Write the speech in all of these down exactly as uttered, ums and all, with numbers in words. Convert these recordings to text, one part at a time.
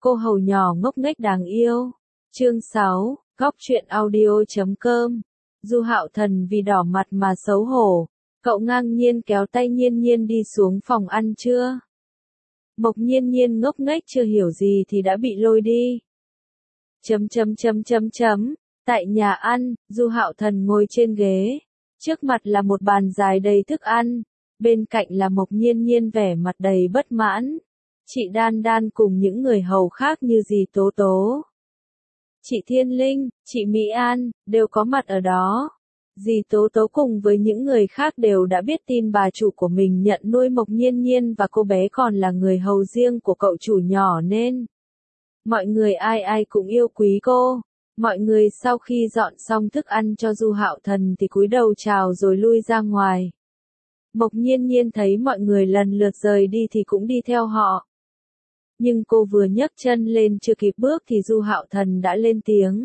Cô hầu nhỏ ngốc nghếch đáng yêu. Chương sáu, góc truyện audio chấm com. Du Hạo Thần vì đỏ mặt mà xấu hổ, cậu ngang nhiên kéo tay Nhiên Nhiên đi xuống phòng ăn trưa. Mộc Nhiên Nhiên ngốc nghếch chưa hiểu gì thì đã bị lôi đi. Chấm chấm chấm chấm chấm, tại nhà ăn, Du Hạo Thần ngồi trên ghế, trước mặt là một bàn dài đầy thức ăn, bên cạnh là Mộc Nhiên Nhiên vẻ mặt đầy bất mãn. Chị Đan Đan cùng những người hầu khác như dì Tố Tố, chị Thiên Linh, chị Mỹ An, đều có mặt ở đó. Dì Tố Tố cùng với những người khác đều đã biết tin bà chủ của mình nhận nuôi Mộc Nhiên Nhiên và cô bé còn là người hầu riêng của cậu chủ nhỏ nên mọi người ai ai cũng yêu quý cô. Mọi người sau khi dọn xong thức ăn cho Du Hạo Thần thì cúi đầu chào rồi lui ra ngoài. Mộc Nhiên Nhiên thấy mọi người lần lượt rời đi thì cũng đi theo họ. Nhưng cô vừa nhấc chân lên chưa kịp bước thì Du Hạo Thần đã lên tiếng.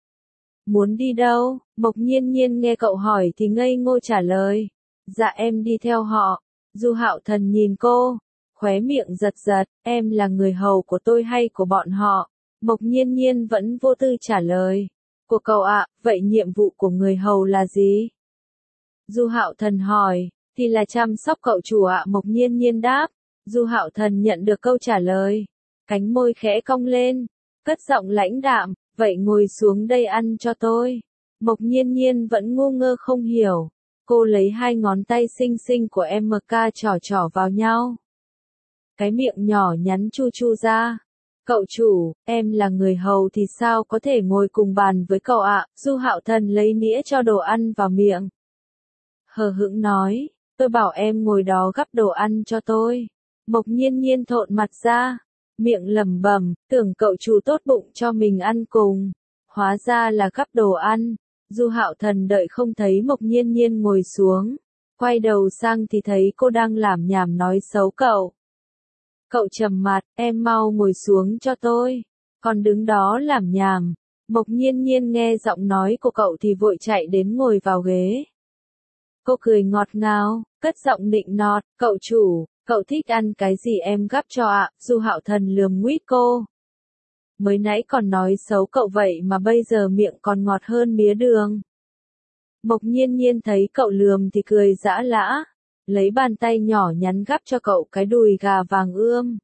Muốn đi đâu? Mộc Nhiên Nhiên nghe cậu hỏi thì ngây ngô trả lời. Dạ em đi theo họ. Du Hạo Thần nhìn cô, khóe miệng giật giật, em là người hầu của tôi hay của bọn họ? Mộc Nhiên Nhiên vẫn vô tư trả lời. Của cậu ạ, vậy nhiệm vụ của người hầu là gì? Du Hạo Thần hỏi, thì là chăm sóc cậu chủ ạ. Mộc Nhiên Nhiên đáp. Du Hạo Thần nhận được câu trả lời, cánh môi khẽ cong lên, cất giọng lãnh đạm, vậy ngồi xuống đây ăn cho tôi. Mộc Nhiên Nhiên vẫn ngu ngơ không hiểu, cô lấy hai ngón tay xinh xinh của em ca trỏ trỏ vào nhau. Cái miệng nhỏ nhắn chu chu ra. Cậu chủ, em là người hầu thì sao có thể ngồi cùng bàn với cậu ạ? Du Hạo Thần lấy nĩa cho đồ ăn vào miệng. Hờ hững nói, tôi bảo em ngồi đó gắp đồ ăn cho tôi. Mộc Nhiên Nhiên thộn mặt ra, miệng lẩm bẩm, tưởng cậu chủ tốt bụng cho mình ăn cùng, hóa ra là gắp đồ ăn. Du Hạo Thần đợi không thấy Mộc Nhiên Nhiên ngồi xuống, quay đầu sang thì thấy cô đang lảm nhảm nói xấu cậu. Cậu trầm mặt, em mau ngồi xuống cho tôi, còn đứng đó lảm nhảm. Mộc Nhiên Nhiên nghe giọng nói của cậu thì vội chạy đến ngồi vào ghế. Cô cười ngọt ngào, cất giọng nịnh nọt, cậu chủ, cậu thích ăn cái gì em gắp cho ạ? Du Hạo Thần lườm nguýt cô. Mới nãy còn nói xấu cậu vậy mà bây giờ miệng còn ngọt hơn mía đường. Mộc Nhiên Nhiên thấy cậu lườm thì cười giã lã, lấy bàn tay nhỏ nhắn gắp cho cậu cái đùi gà vàng ươm.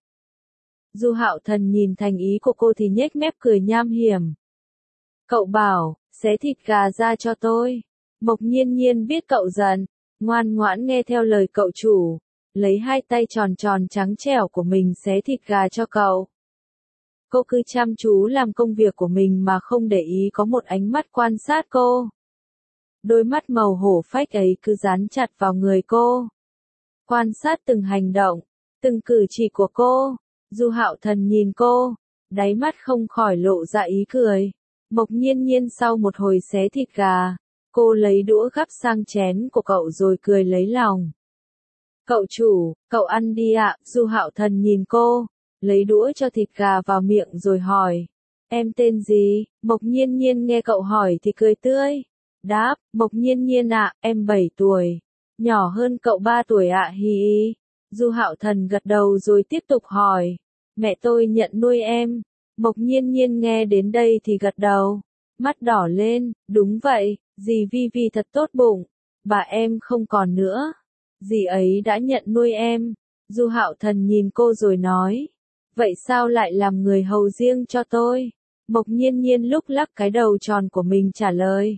Du Hạo Thần nhìn thành ý của cô thì nhếch mép cười nham hiểm. Cậu bảo, xé thịt gà ra cho tôi. Mộc Nhiên Nhiên biết cậu giận, ngoan ngoãn nghe theo lời cậu chủ, lấy hai tay tròn tròn trắng trẻo của mình xé thịt gà cho cậu. Cô cứ chăm chú làm công việc của mình mà không để ý có một ánh mắt quan sát cô. Đôi mắt màu hổ phách ấy cứ dán chặt vào người cô, quan sát từng hành động, từng cử chỉ của cô. Du Hạo Thần nhìn cô, đáy mắt không khỏi lộ ra ý cười. Mộc Nhiên Nhiên sau một hồi xé thịt gà, cô lấy đũa gắp sang chén của cậu rồi cười lấy lòng. Cậu chủ, cậu ăn đi ạ. Du Hạo Thần nhìn cô, lấy đũa cho thịt gà vào miệng rồi hỏi. Em tên gì? Mộc Nhiên Nhiên nghe cậu hỏi thì cười tươi. Đáp, Mộc Nhiên Nhiên ạ, em bảy tuổi. Nhỏ hơn cậu ba tuổi ạ hì hì. Du Hạo Thần gật đầu rồi tiếp tục hỏi. Mẹ tôi nhận nuôi em. Mộc Nhiên Nhiên nghe đến đây thì gật đầu. Mắt đỏ lên, đúng vậy, dì Vi Vi thật tốt bụng. Bà em không còn nữa. Dì ấy đã nhận nuôi em. Du Hạo Thần nhìn cô rồi nói. Vậy sao lại làm người hầu riêng cho tôi? Mộc Nhiên Nhiên lúc lắc cái đầu tròn của mình trả lời.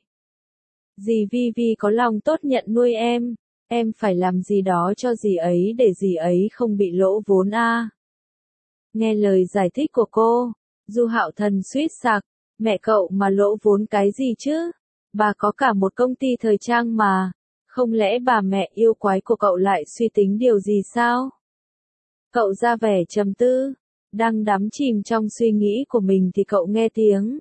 Dì Vi Vi có lòng tốt nhận nuôi em. Em phải làm gì đó cho dì ấy để dì ấy không bị lỗ vốn a. À. Nghe lời giải thích của cô, Du Hạo Thần suýt sặc. Mẹ cậu mà lỗ vốn cái gì chứ? Bà có cả một công ty thời trang mà. Không lẽ bà mẹ yêu quái của cậu lại suy tính điều gì sao? Cậu ra vẻ trầm tư, đang đắm chìm trong suy nghĩ của mình thì cậu nghe tiếng.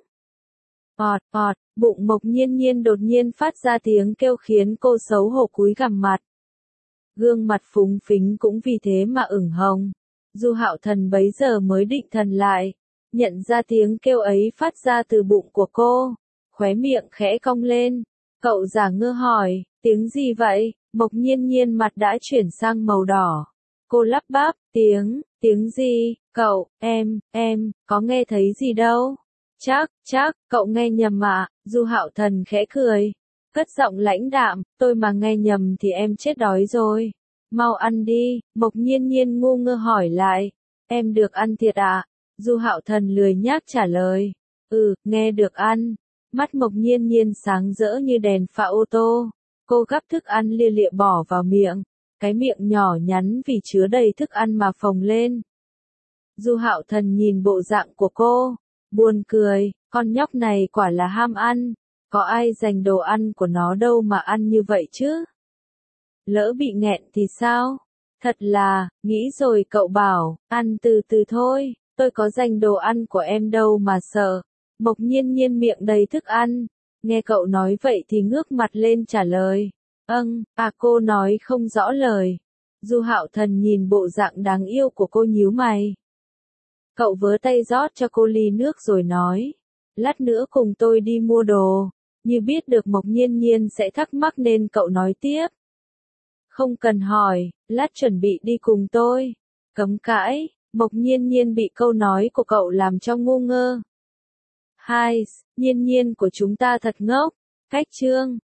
Ọt, ọt, bụng Mộc Nhiên Nhiên đột nhiên phát ra tiếng kêu khiến cô xấu hổ cúi gằm mặt. Gương mặt phúng phính cũng vì thế mà ửng hồng. Du Hạo Thần bấy giờ mới định thần lại, nhận ra tiếng kêu ấy phát ra từ bụng của cô, khóe miệng khẽ cong lên. Cậu giả ngơ hỏi, tiếng gì vậy? Mộc Nhiên Nhiên mặt đã chuyển sang màu đỏ. Cô lắp bắp, tiếng, tiếng gì? Cậu, em, em, có nghe thấy gì đâu? Chắc, chắc, cậu nghe nhầm ạ, Du Hạo Thần khẽ cười. Cất giọng lãnh đạm, tôi mà nghe nhầm thì em chết đói rồi. Mau ăn đi, Mộc Nhiên Nhiên ngu ngơ hỏi lại. Em được ăn thiệt ạ? Du Hạo Thần lười nhác trả lời. Ừ, nghe được ăn. Mắt Mộc Nhiên Nhiên sáng rỡ như đèn pha ô tô. Cô gắp thức ăn lia lịa bỏ vào miệng. Cái miệng nhỏ nhắn vì chứa đầy thức ăn mà phồng lên. Du Hạo Thần nhìn bộ dạng của cô, buồn cười, con nhóc này quả là ham ăn, có ai dành đồ ăn của nó đâu mà ăn như vậy chứ? Lỡ bị nghẹn thì sao? Thật là, nghĩ rồi cậu bảo, ăn từ từ thôi, tôi có dành đồ ăn của em đâu mà sợ. Mộc Nhiên Nhiên miệng đầy thức ăn, nghe cậu nói vậy thì ngước mặt lên trả lời. Âng, à cô nói không rõ lời. Du Hạo Thần nhìn bộ dạng đáng yêu của cô nhíu mày. Cậu vớ tay rót cho cô ly nước rồi nói. Lát nữa cùng tôi đi mua đồ. Như biết được Mộc Nhiên Nhiên sẽ thắc mắc nên cậu nói tiếp. Không cần hỏi, lát chuẩn bị đi cùng tôi. Cấm cãi, Mộc Nhiên Nhiên bị câu nói của cậu làm cho ngu ngơ. Hai, Nhiên Nhiên của chúng ta thật ngốc. Cách chương.